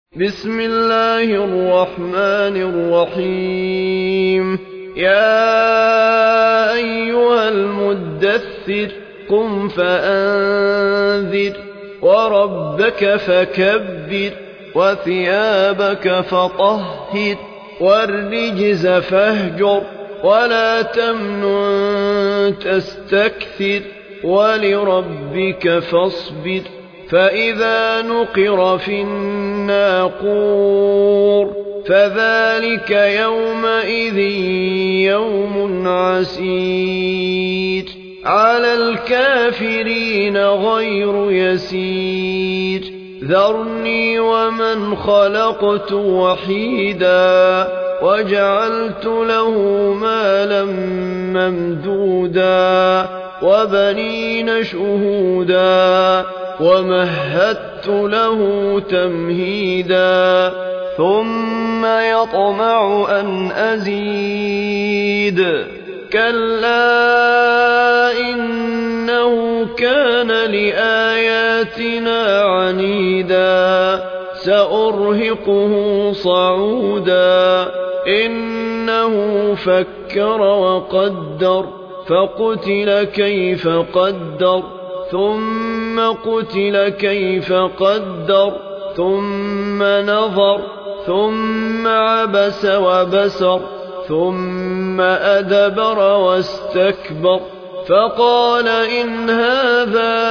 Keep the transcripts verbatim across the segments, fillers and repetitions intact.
بسم الله الرحمن الرحيم يا أيها المدثر قم فأنذر وربك فكبر وثيابك فطهر والرجز فاهجر ولا تمنن تستكثر ولربك فاصبر فإذا نقر في الناقور فذلك يومئذ يوم عسير على الكافرين غير يسير ذرني ومن خلقت وحيدا وجعلت له مالا ممدودا وبنين شهودا ومهدت له تمهيدا ثم يطمع أن أزيد كلا إنه كان لآياتنا عنيدا سأرهقه صعودا إنه فكر وقدر فقتل كيف قدر ثم قتل كيف قدر ثم نظر ثم عبس وبسر ثم أدبر واستكبر فقال إن هذا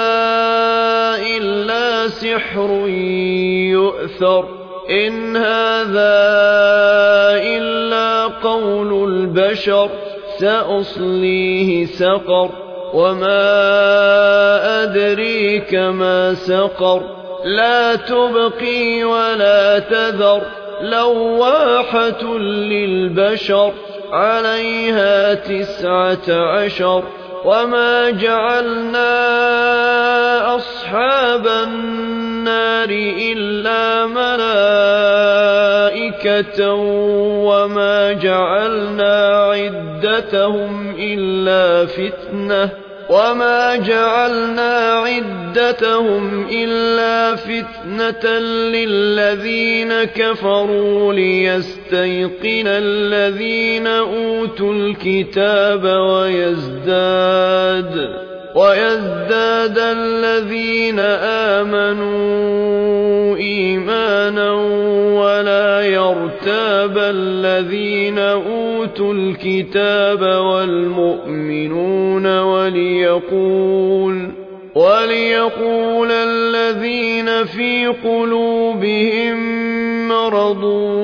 إلا سحر يؤثر إن هذا إلا قول البشر سأصليه سقر وما أدريك ما سقر لا تبقي ولا تذر لواحة للبشر عليها تسعة عشر وما جعلنا أصحاب النار إلا ملائكة وما جعلنا عدتهم إلا فتنة وما جعلنا عدتهم إلا فتنة للذين كفروا ليستيقن الذين أوتوا الكتاب ويزداد ويزداد الذين آمنوا إيمانا ولا يرتاب الذين أوتوا الكتاب والمؤمنون وليقول وليقول الذين في قلوبهم مرض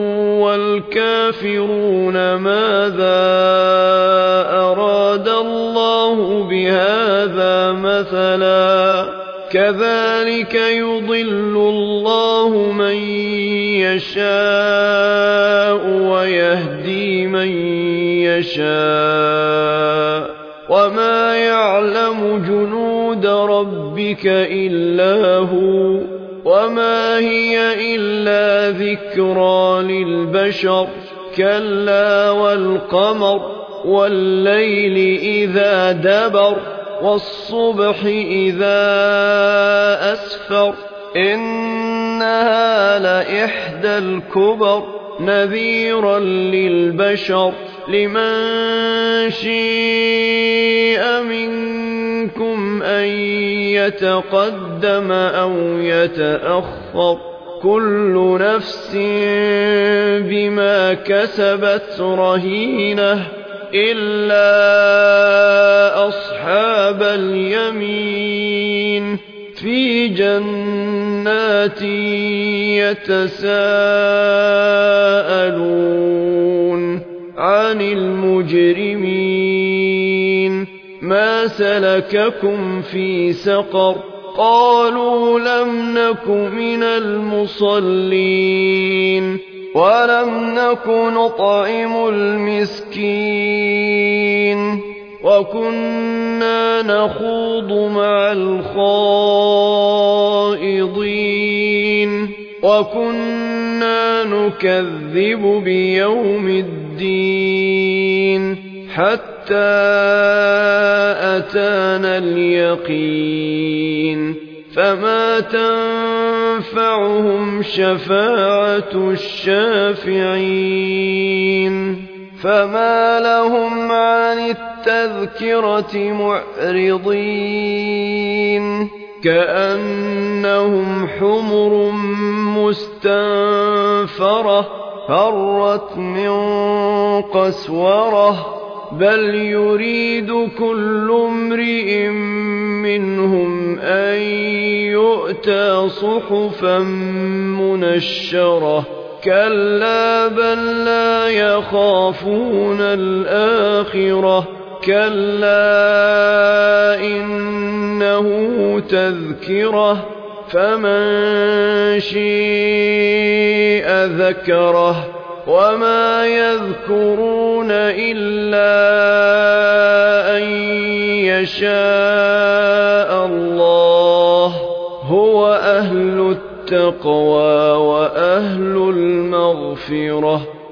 والكافرون ماذا أراد الله بهذا مثلا كذلك يضل الله من يشاء ويهدي من يشاء وما يعلم جنود ربك إلا هو وما هي إلا ذكرى للبشر كلا والقمر والليل إذا دبر والصبح إذا أسفر إنها لإحدى الكبر نذيرا للبشر لمن شيء منكم أن يتقدم أو يتأخر كل نفس بما كسبت رهينة إلا أصحاب اليمين في جنات يتساءلون عن المجرمين ما سلككم في سقر قالوا لم نك من المصلين ولم نك نطعم المسكين وكنا نخوض مع الخائضين وكنا نكذب بيوم الدين حتى أتانا اليقين فما تنفعهم شفاعة الشافعين فما لهم عن التذكرة معرضين كأنهم حمر مستنفرة فرت من قسورة بل يريد كل امرئ منهم أن يؤتى صحفا منشرة كلا بل لا يخافون الآخرة كلا إنه تذكرة فمن شيء ذكره وما يذكرون إلا أن يشاء الله هو أهل التقوى وأهل المغفرة